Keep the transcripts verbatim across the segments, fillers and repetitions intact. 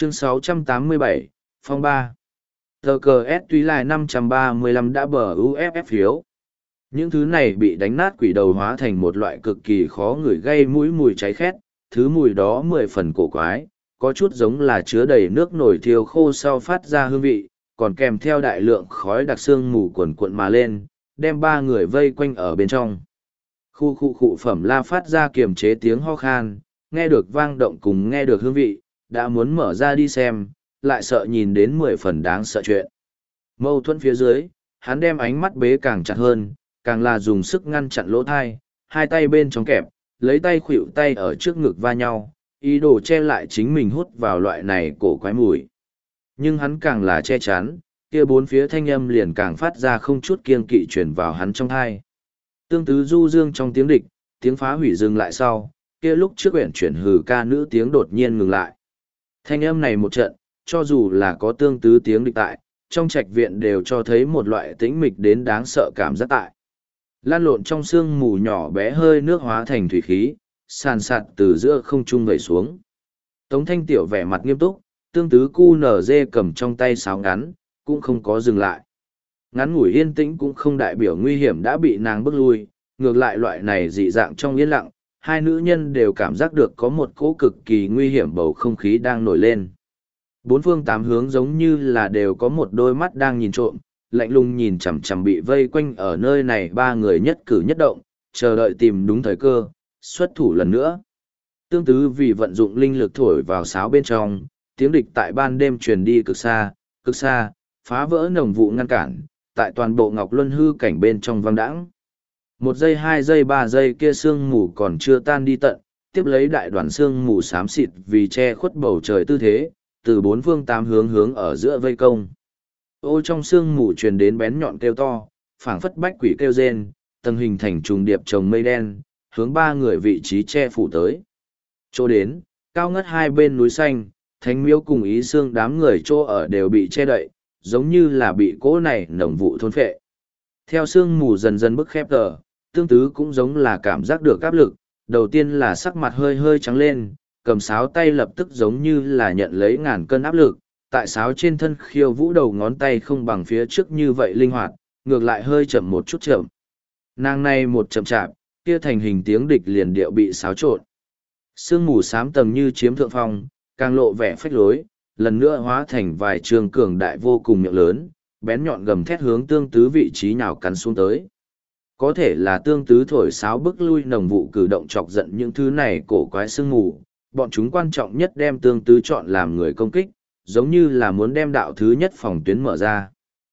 Chương sáu trăm tám mươi bảy, Phong ba. Tờ cờ S tuy lại năm trăm ba mươi lăm đã bờ u ép ép phiếu. Những thứ này bị đánh nát quỷ đầu hóa thành một loại cực kỳ khó ngửi gây mũi mùi cháy khét, thứ mùi đó mười phần cổ quái, có chút giống là chứa đầy nước nổi thiêu khô sau phát ra hương vị, còn kèm theo đại lượng khói đặc xương mù cuồn cuộn mà lên, đem ba người vây quanh ở bên trong. Khu khu khu Phẩm La phát ra kiềm chế tiếng ho khan, nghe được vang động cùng nghe được hương vị, đã muốn mở ra đi xem, lại sợ nhìn đến mười phần đáng sợ chuyện. Mâu thuẫn phía dưới, hắn đem ánh mắt bế càng chặt hơn, càng là dùng sức ngăn chặn lỗ thai, hai tay bên trong kẹp, lấy tay khuỵu tay ở trước ngực va nhau, ý đồ che lại chính mình hút vào loại này cổ quái mùi. Nhưng hắn càng là che chắn, kia bốn phía thanh âm liền càng phát ra không chút kiêng kỵ truyền vào hắn trong thai. Tương tứ du dương trong tiếng địch, tiếng phá hủy dừng lại sau, kia lúc trước uyển chuyển hừ ca nữ tiếng đột nhiên ngừng lại. Thanh âm này một trận, cho dù là có tương tứ tiếng địch tại, trong trạch viện đều cho thấy một loại tĩnh mịch đến đáng sợ cảm giác tại. Lan lộn trong sương mù nhỏ bé hơi nước hóa thành thủy khí, sàn sạt từ giữa không trung vẩy xuống. Tống Thanh Tiểu vẻ mặt nghiêm túc, tương tứ cu nở dê cầm trong tay sáo ngắn, cũng không có dừng lại. Ngắn ngủi yên tĩnh cũng không đại biểu nguy hiểm đã bị nàng bước lui, ngược lại loại này dị dạng trong yên lặng, hai nữ nhân đều cảm giác được có một cỗ cực kỳ nguy hiểm bầu không khí đang nổi lên. Bốn phương tám hướng giống như là đều có một đôi mắt đang nhìn trộm, lạnh lùng nhìn chằm chằm bị vây quanh ở nơi này ba người nhất cử nhất động, chờ đợi tìm đúng thời cơ, xuất thủ lần nữa. Tương tứ vì vận dụng linh lực thổi vào sáo bên trong, tiếng địch tại ban đêm truyền đi cực xa, cực xa, phá vỡ nồng vụ ngăn cản, tại toàn bộ Ngọc Luân hư cảnh bên trong vang đãng. Một giây hai giây ba giây kia sương mù còn chưa tan đi tận, tiếp lấy đại đoàn sương mù xám xịt vì che khuất bầu trời tư thế, từ bốn phương tám hướng hướng ở giữa vây công. Ô trong sương mù truyền đến bén nhọn kêu to, phảng phất bách quỷ kêu rên, tầng hình thành trùng điệp chồng mây đen, hướng ba người vị trí che phủ tới. Chỗ đến, cao ngất hai bên núi xanh, thánh miếu cùng ý xương đám người chỗ ở đều bị che đậy, giống như là bị cỗ này nồng vụ thôn phệ. Theo sương mù dần dần bức khép tờ, tương tứ cũng giống là cảm giác được áp lực, đầu tiên là sắc mặt hơi hơi trắng lên, cầm sáo tay lập tức giống như là nhận lấy ngàn cân áp lực, tại sáo trên thân khiêu vũ đầu ngón tay không bằng phía trước như vậy linh hoạt, ngược lại hơi chậm một chút chậm. Nàng này một chậm chạp, kia thành hình tiếng địch liền điệu bị xáo trộn. Sương mù xám tầng như chiếm thượng phong, càng lộ vẻ phách lối, lần nữa hóa thành vài trường cường đại vô cùng miệng lớn, bén nhọn gầm thét hướng tương tứ vị trí nào cắn xuống tới. Có thể là tương tứ thổi sáo bức lui nồng vụ cử động chọc giận những thứ này cổ quái sương mù, bọn chúng quan trọng nhất đem tương tứ chọn làm người công kích, giống như là muốn đem đạo thứ nhất phòng tuyến mở ra.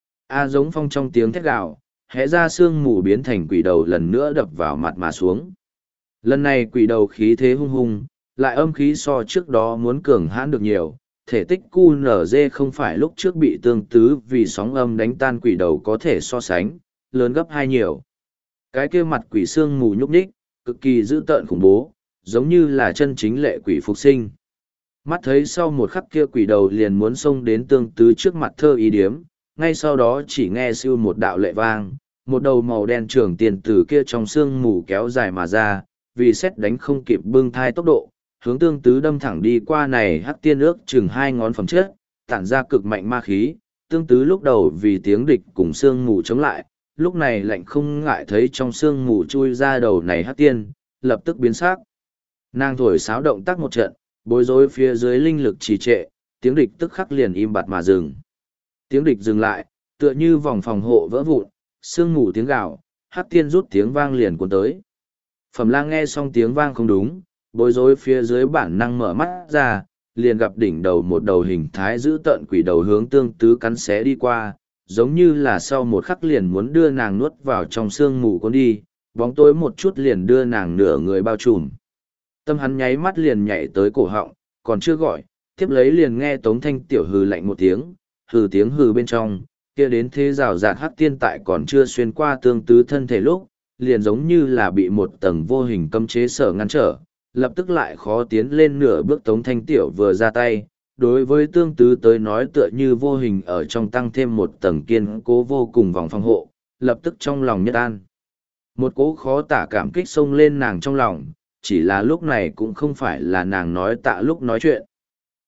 A giống phong trong tiếng thét gào, hẽ ra sương mù biến thành quỷ đầu lần nữa đập vào mặt mà xuống. Lần này quỷ đầu khí thế hung hung, lại âm khí so trước đó muốn cường hãn được nhiều, thể tích cu nở dê không phải lúc trước bị tương tứ vì sóng âm đánh tan quỷ đầu có thể so sánh, lớn gấp hai nhiều. Cái kia mặt quỷ xương mù nhúc nhích, cực kỳ dữ tợn khủng bố, giống như là chân chính lệ quỷ phục sinh. Mắt thấy sau một khắc kia quỷ đầu liền muốn xông đến tương tứ trước mặt thơ ý điếm, ngay sau đó chỉ nghe siêu một đạo lệ vang, một đầu màu đen trưởng tiền từ kia trong xương mù kéo dài mà ra, vì xét đánh không kịp bưng thai tốc độ, hướng tương tứ đâm thẳng đi qua này hắc tiên ước chừng hai ngón phẩm chất, tản ra cực mạnh ma khí, tương tứ lúc đầu vì tiếng địch cùng xương mù chống lại, lúc này lạnh không ngại thấy trong xương mù chui ra đầu này hắc tiên, lập tức biến sắc. Nàng thổi sáo động tác một trận, bối rối phía dưới linh lực trì trệ, tiếng địch tức khắc liền im bặt mà dừng. Tiếng địch dừng lại, tựa như vòng phòng hộ vỡ vụn, xương mù tiếng gào, hắc tiên rút tiếng vang liền cuốn tới. Phẩm Lang nghe xong tiếng vang không đúng, bối rối phía dưới bản năng mở mắt ra, liền gặp đỉnh đầu một đầu hình thái giữ tợn quỷ đầu hướng tương tứ cắn xé đi qua, giống như là sau một khắc liền muốn đưa nàng nuốt vào trong sương mù cuốn đi, bóng tối một chút liền đưa nàng nửa người bao trùm. Tâm hắn nháy mắt liền nhảy tới cổ họng, còn chưa gọi, tiếp lấy liền nghe Tống Thanh Tiểu hừ lạnh một tiếng, hừ tiếng hừ bên trong, kia đến thế rào rạt hắc tiên tại còn chưa xuyên qua tương tứ thân thể lúc, liền giống như là bị một tầng vô hình cấm chế sở ngăn trở, lập tức lại khó tiến lên nửa bước. Tống Thanh Tiểu vừa ra tay, đối với tương tứ tới nói tựa như vô hình ở trong tăng thêm một tầng kiên cố vô cùng vòng phòng hộ, lập tức trong lòng nhất an. Một cỗ khó tả cảm kích xông lên nàng trong lòng, chỉ là lúc này cũng không phải là nàng nói tạ lúc nói chuyện.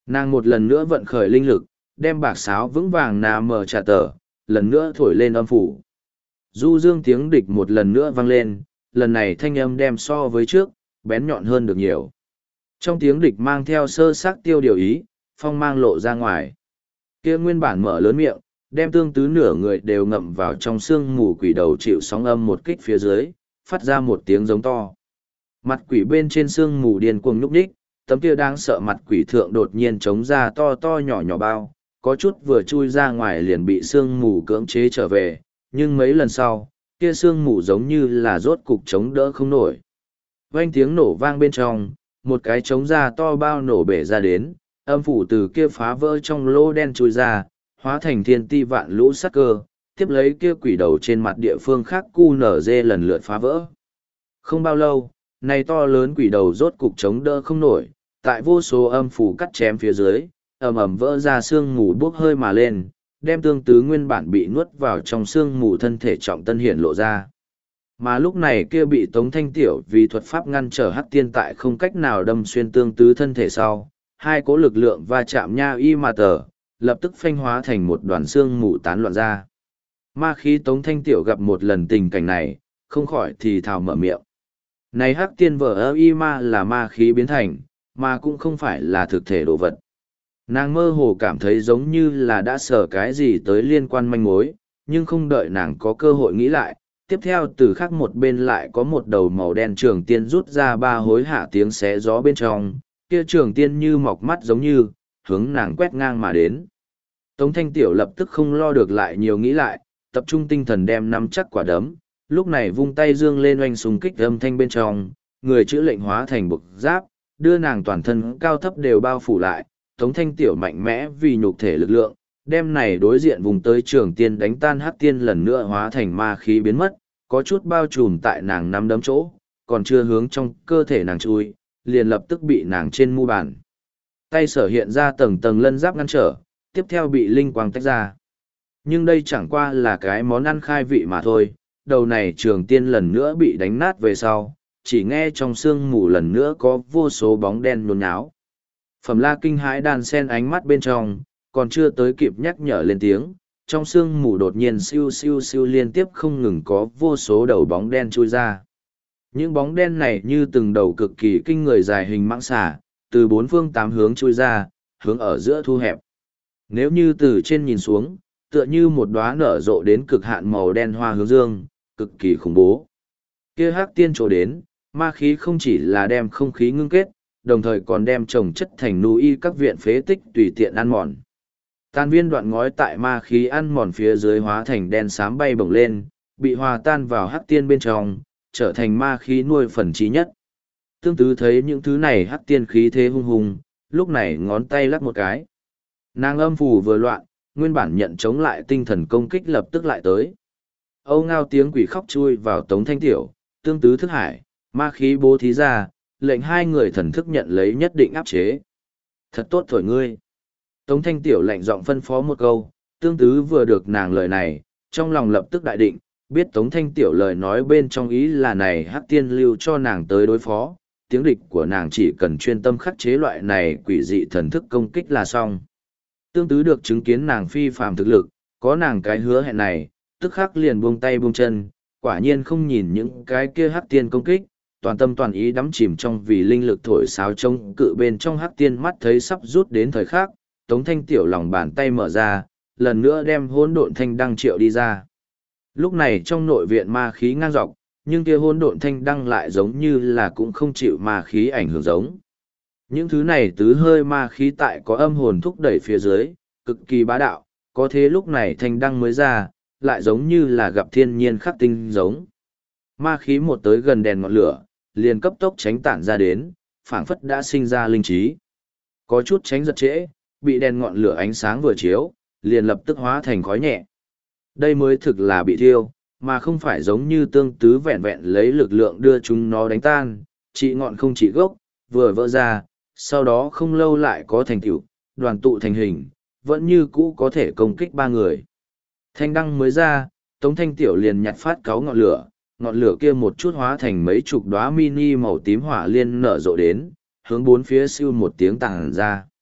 Nàng một lần nữa vận khởi linh lực, đem bạc sáo vững vàng nà mờ trà tờ, lần nữa thổi lên âm phủ. Du dương tiếng địch một lần nữa vang lên, lần này thanh âm đem so với trước, bén nhọn hơn được nhiều. Trong tiếng địch mang theo sơ xác tiêu điều ý, phong mang lộ ra ngoài. Kia nguyên bản mở lớn miệng, đem tương tứ nửa người đều ngậm vào trong xương mù quỷ đầu chịu sóng âm một kích phía dưới, phát ra một tiếng giống to. Mặt quỷ bên trên xương mù điên cuồng nhúc nhích, tấm kia đang sợ mặt quỷ thượng đột nhiên trống ra to to nhỏ nhỏ bao, có chút vừa chui ra ngoài liền bị xương mù cưỡng chế trở về, nhưng mấy lần sau, kia xương mù giống như là rốt cục chống đỡ không nổi. Vang tiếng nổ vang bên trong, một cái trống ra to bao nổ bể ra đến, âm phủ từ kia phá vỡ trong lỗ đen chui ra, hóa thành thiên ti vạn lũ sát cơ, tiếp lấy kia quỷ đầu trên mặt địa phương khác cu nở dê lần lượt phá vỡ. Không bao lâu, này to lớn quỷ đầu rốt cục chống đỡ không nổi, tại vô số âm phủ cắt chém phía dưới, ầm ầm vỡ ra xương mù bốc hơi mà lên, đem tương tứ nguyên bản bị nuốt vào trong xương mù thân thể trọng tân hiển lộ ra. Mà lúc này kia bị Tống Thanh Tiểu vì thuật pháp ngăn trở hắc tiên tại không cách nào đâm xuyên tương tứ thân thể sau, hai cố lực lượng va chạm nha y mà tờ, lập tức phanh hóa thành một đoàn xương mù tán loạn ra. Ma khí Tống Thanh Tiểu gặp một lần tình cảnh này, không khỏi thì thào mở miệng. Này hắc tiên vợ ơ y ma là ma khí biến thành, mà cũng không phải là thực thể đồ vật. Nàng mơ hồ cảm thấy giống như là đã sở cái gì tới liên quan manh mối, nhưng không đợi nàng có cơ hội nghĩ lại. Tiếp theo từ khác một bên lại có một đầu màu đen trường tiên rút ra ba hối hạ tiếng xé gió bên trong, kia trường tiên như mọc mắt giống như, hướng nàng quét ngang mà đến. Tống Thanh Tiểu lập tức không lo được lại nhiều nghĩ lại, tập trung tinh thần đem nắm chắc quả đấm, lúc này vung tay dương lên oanh súng kích âm thanh bên trong, người chữ lệnh hóa thành bực giáp, đưa nàng toàn thân cao thấp đều bao phủ lại, Tống Thanh Tiểu mạnh mẽ vì nhục thể lực lượng, đem này đối diện vùng tới trường tiên đánh tan hắc tiên lần nữa hóa thành ma khí biến mất, có chút bao trùm tại nàng nắm đấm chỗ, còn chưa hướng trong cơ thể nàng chui, liền lập tức bị nàng trên mu bàn. Tay sở hiện ra tầng tầng lân giáp ngăn trở, tiếp theo bị linh quang tách ra. Nhưng đây chẳng qua là cái món ăn khai vị mà thôi, đầu này trường tiên lần nữa bị đánh nát về sau, chỉ nghe trong sương mù lần nữa có vô số bóng đen nhốn nháo. Phẩm La kinh hãi đàn sen ánh mắt bên trong, còn chưa tới kịp nhắc nhở lên tiếng, trong sương mù đột nhiên siêu siêu siêu liên tiếp không ngừng có vô số đầu bóng đen chui ra. Những bóng đen này như từng đầu cực kỳ kinh người dài hình mãng xà, từ bốn phương tám hướng chui ra, hướng ở giữa thu hẹp. Nếu như từ trên nhìn xuống, tựa như một đóa nở rộ đến cực hạn màu đen hoa hướng dương, cực kỳ khủng bố. Kia hắc tiên chỗ đến, ma khí không chỉ là đem không khí ngưng kết, đồng thời còn đem trồng chất thành núi các viện phế tích tùy tiện ăn mòn. Tan viên đoạn ngói tại ma khí ăn mòn phía dưới hóa thành đen xám bay bổng lên, bị hòa tan vào hắc tiên bên trong, trở thành ma khí nuôi phần trí nhất. Tương tứ thấy những thứ này hắc tiên khí thế hung hùng, lúc này ngón tay lắc một cái. Nàng âm phù vừa loạn, nguyên bản nhận chống lại tinh thần công kích lập tức lại tới. Âu ngao tiếng quỷ khóc chui vào Tống Thanh Tiểu, tương tứ thức hải, ma khí bố thí ra, lệnh hai người thần thức nhận lấy nhất định áp chế. Thật tốt thổi ngươi. Tống Thanh Tiểu lạnh giọng phân phó một câu, tương tứ vừa được nàng lời này, trong lòng lập tức đại định, biết Tống Thanh Tiểu lời nói bên trong ý là này hắc tiên lưu cho nàng tới đối phó, tiếng địch của nàng chỉ cần chuyên tâm khắc chế loại này quỷ dị thần thức công kích là xong. Tương tứ được chứng kiến nàng phi phàm thực lực, có nàng cái hứa hẹn này, tức khắc liền buông tay buông chân, quả nhiên không nhìn những cái kia hắc tiên công kích, toàn tâm toàn ý đắm chìm trong vì linh lực thổi sáo trông cự bên trong hắc tiên mắt thấy sắp rút đến thời khắc, Tống Thanh Tiểu lòng bàn tay mở ra, lần nữa đem hỗn độn thanh đăng triệu đi ra. Lúc này trong nội viện ma khí ngang dọc, nhưng kia hỗn độn thanh đăng lại giống như là cũng không chịu ma khí ảnh hưởng giống. Những thứ này tứ hơi ma khí tại có âm hồn thúc đẩy phía dưới, cực kỳ bá đạo, có thế lúc này thanh đăng mới ra, lại giống như là gặp thiên nhiên khắc tinh giống. Ma khí một tới gần đèn ngọn lửa, liền cấp tốc tránh tản ra đến, phảng phất đã sinh ra linh trí. Có chút tránh giật trễ, bị đèn ngọn lửa ánh sáng vừa chiếu, liền lập tức hóa thành khói nhẹ. Đây mới thực là bị thiêu, mà không phải giống như tương tứ vẹn vẹn lấy lực lượng đưa chúng nó đánh tan, trị ngọn không trị gốc, vừa vỡ ra, sau đó không lâu lại có thành tựu, đoàn tụ thành hình, vẫn như cũ có thể công kích ba người. Thanh đăng mới ra, Tống Thanh Tiểu liền nhặt phát cáu ngọn lửa, ngọn lửa kia một chút hóa thành mấy chục đóa mini màu tím hỏa liên nở rộ đến, hướng bốn phía siêu một tiếng tàng ra.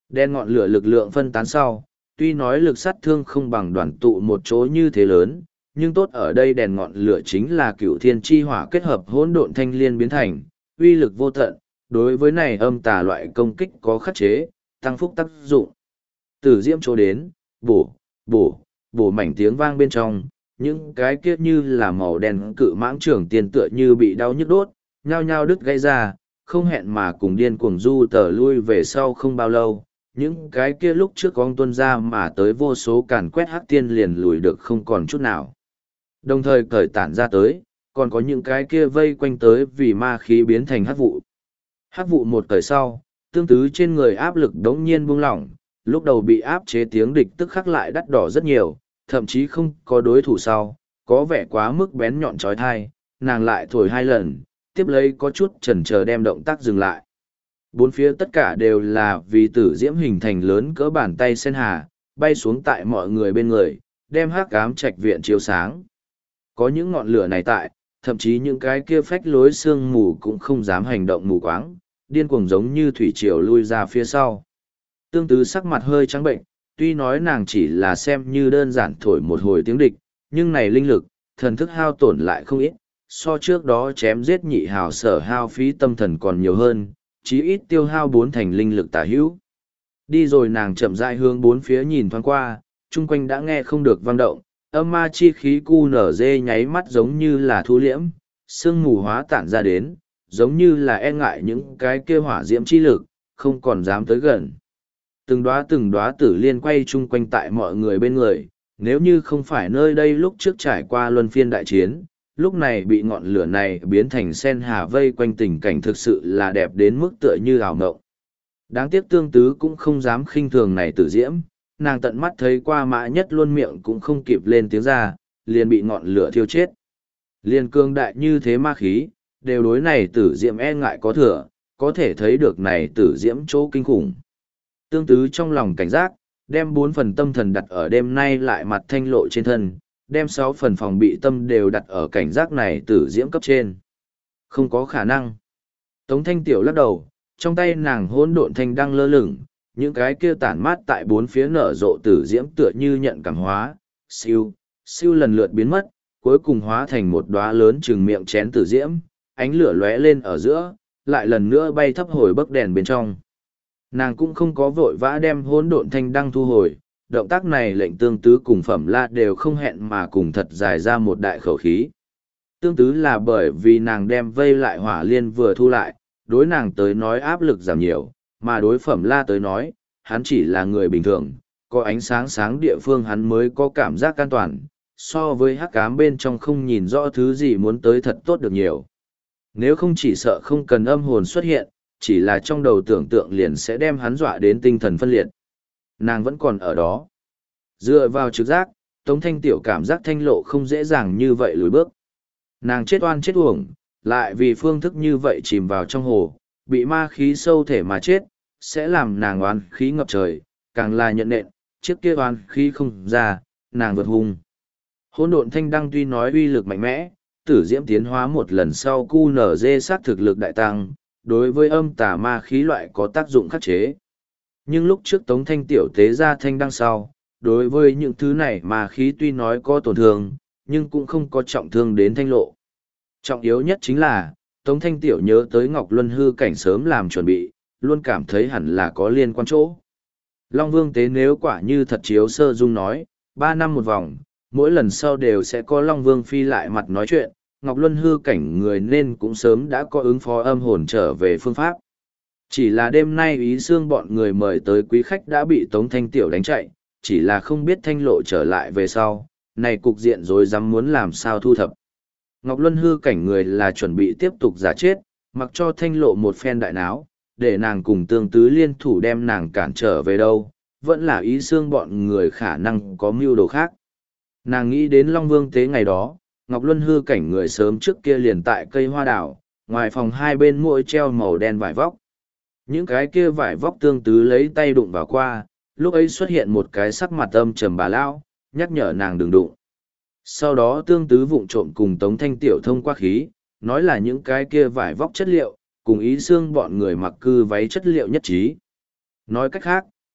Đen ngọn lửa lực lượng phân tán sau, tuy nói lực sát thương không bằng đoàn tụ một chỗ như thế lớn, nhưng tốt ở đây đèn ngọn lửa chính là cửu thiên chi hỏa kết hợp hỗn độn thanh liên biến thành, uy lực vô tận, đối với này âm tà loại công kích có khắc chế, tăng phúc tác dụng. Tử diễm chỗ đến, bổ, bổ, bổ mảnh tiếng vang bên trong, những cái kia như là màu đen cự mãng trưởng tiền tựa như bị đau nhức đốt, nhao nhao đứt gãy ra, không hẹn mà cùng điên cuồng du tờ lui về sau không bao lâu. Những cái kia lúc trước con tuân ra mà tới vô số càn quét hắc tiên liền lùi được không còn chút nào. Đồng thời cởi tản ra tới, còn có những cái kia vây quanh tới vì ma khí biến thành hắc vụ. Hắc vụ một cởi sau, tương tứ trên người áp lực đống nhiên buông lỏng, lúc đầu bị áp chế tiếng địch tức khắc lại đắt đỏ rất nhiều, thậm chí không có đối thủ sau, có vẻ quá mức bén nhọn trói thai, nàng lại thổi hai lần, tiếp lấy có chút chần chờ đem động tác dừng lại. Bốn phía tất cả đều là vì tử diễm hình thành lớn cỡ bàn tay sen hà, bay xuống tại mọi người bên người, đem hắc ám trạch viện chiếu sáng. Có những ngọn lửa này tại, thậm chí những cái kia phách lối sương mù cũng không dám hành động mù quáng, điên cuồng giống như thủy triều lui ra phía sau. Tương tứ sắc mặt hơi trắng bệnh, tuy nói nàng chỉ là xem như đơn giản thổi một hồi tiếng địch, nhưng này linh lực, thần thức hao tổn lại không ít, so trước đó chém giết nhị hào sở hao phí tâm thần còn nhiều hơn, chí ít tiêu hao bốn thành linh lực tả hữu. Đi rồi nàng chậm rãi hướng bốn phía nhìn thoáng qua, chung quanh đã nghe không được vang động, âm ma chi khí cu nở dê nháy mắt giống như là thu liễm, sương mù hóa tản ra đến, giống như là e ngại những cái kia hỏa diễm chi lực, không còn dám tới gần. Từng đóa từng đóa tử liên quay chung quanh tại mọi người bên người, nếu như không phải nơi đây lúc trước trải qua luân phiên đại chiến, lúc này bị ngọn lửa này biến thành sen hà vây quanh tình cảnh thực sự là đẹp đến mức tựa như ảo ngộng. Đáng tiếc tương tứ cũng không dám khinh thường này tử diễm, nàng tận mắt thấy qua mã nhất luôn miệng cũng không kịp lên tiếng ra, liền bị ngọn lửa thiêu chết. Liên cương đại như thế ma khí, đều đối này tử diễm e ngại có thừa, có thể thấy được này tử diễm chỗ kinh khủng. Tương tứ trong lòng cảnh giác, đem bốn phần tâm thần đặt ở đêm nay lại mặt thanh lộ trên thân, đem sáu phần phòng bị tâm đều đặt ở cảnh giác này tử diễm cấp trên. Không có khả năng. Tống thanh tiểu lắc đầu, trong tay nàng hỗn độn thanh đang lơ lửng, những cái kia tản mát tại bốn phía nở rộ tử diễm tựa như nhận cảm hóa, siêu, siêu lần lượt biến mất, cuối cùng hóa thành một đóa lớn chừng miệng chén tử diễm, ánh lửa lóe lên ở giữa, lại lần nữa bay thấp hồi bấc đèn bên trong. Nàng cũng không có vội vã đem hỗn độn thanh đăng thu hồi, động tác này lệnh tương tứ cùng phẩm la đều không hẹn mà cùng thật dài ra một đại khẩu khí. Tương tứ là bởi vì nàng đem vây lại hỏa liên vừa thu lại, đối nàng tới nói áp lực giảm nhiều, mà đối phẩm la tới nói, hắn chỉ là người bình thường, có ánh sáng sáng địa phương hắn mới có cảm giác an toàn, so với hắc ám bên trong không nhìn rõ thứ gì muốn tới thật tốt được nhiều. Nếu không chỉ sợ không cần âm hồn xuất hiện, chỉ là trong đầu tưởng tượng liền sẽ đem hắn dọa đến tinh thần phân liệt. Nàng vẫn còn ở đó. Dựa vào trực giác, Tống Thanh Tiểu cảm giác thanh lộ không dễ dàng như vậy lùi bước. Nàng chết oan chết uổng, lại vì phương thức như vậy chìm vào trong hồ, bị ma khí sâu thể mà chết, sẽ làm nàng oan khí ngập trời, càng là nhận nện, chiếc kia oan khí không ra, nàng vượt hung. Hỗn độn thanh đăng tuy nói uy lực mạnh mẽ, tử diễm tiến hóa một lần sau cu nở dê sát thực lực đại tăng, đối với âm tà ma khí loại có tác dụng khắc chế. Nhưng lúc trước Tống Thanh Tiểu tế ra thanh đăng sau, đối với những thứ này ma khí tuy nói có tổn thương, nhưng cũng không có trọng thương đến thanh lộ. Trọng yếu nhất chính là, Tống Thanh Tiểu nhớ tới Ngọc Luân hư cảnh sớm làm chuẩn bị, luôn cảm thấy hẳn là có liên quan chỗ. Long Vương tế nếu quả như thật chiếu sơ dung nói, ba năm một vòng, mỗi lần sau đều sẽ có Long Vương phi lại mặt nói chuyện, Ngọc Luân hư cảnh người nên cũng sớm đã có ứng phó âm hồn trở về phương pháp. Chỉ là đêm nay ý xương bọn người mời tới quý khách đã bị Tống Thanh Tiểu đánh chạy, chỉ là không biết thanh lộ trở lại về sau, này cục diện rồi dám muốn làm sao thu thập. Ngọc Luân hư cảnh người là chuẩn bị tiếp tục giả chết, mặc cho thanh lộ một phen đại náo, để nàng cùng tương tứ liên thủ đem nàng cản trở về đâu, vẫn là ý xương bọn người khả năng có mưu đồ khác. Nàng nghĩ đến Long Vương tế ngày đó, Ngọc Luân hư cảnh người sớm trước kia liền tại cây hoa đảo, ngoài phòng hai bên mỗi treo màu đen vải vóc. Những cái kia vải vóc tương tứ lấy tay đụng vào qua, lúc ấy xuất hiện một cái sắc mặt âm trầm bà lão, nhắc nhở nàng đừng đụng. Sau đó tương tứ vụng trộm cùng Tống Thanh Tiểu thông qua khí, nói là những cái kia vải vóc chất liệu, cùng ý xương bọn người mặc cư váy chất liệu nhất trí. Nói cách khác,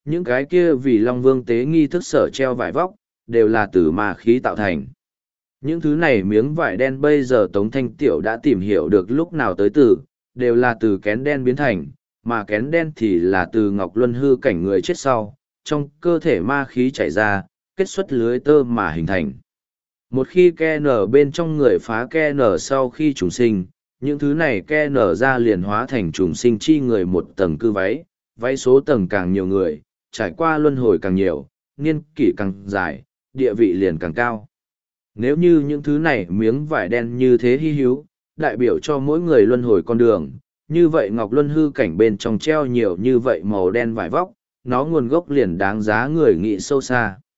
Những cái kia vì Long Vương tế nghi thức sở treo vải vóc, đều là từ ma khí tạo thành. Những thứ này miếng vải đen bây giờ Tống Thanh Tiểu đã tìm hiểu được lúc nào tới từ, đều là từ kén đen biến thành, mà kén đen thì là từ Ngọc Luân hư cảnh người chết sau, trong cơ thể ma khí chảy ra, kết xuất lưới tơ mà hình thành. Một khi ke nở bên trong người phá ke nở sau khi trùng sinh, những thứ này ke nở ra liền hóa thành trùng sinh chi người một tầng cư váy, váy số tầng càng nhiều người, trải qua luân hồi càng nhiều, niên kỷ càng dài, địa vị liền càng cao. Nếu như những thứ này miếng vải đen như thế hy hữu, đại biểu cho mỗi người luân hồi con đường, như vậy Ngọc Luân hư cảnh bên trong treo nhiều như vậy màu đen vải vóc, nó nguồn gốc liền đáng giá người nghĩ sâu xa.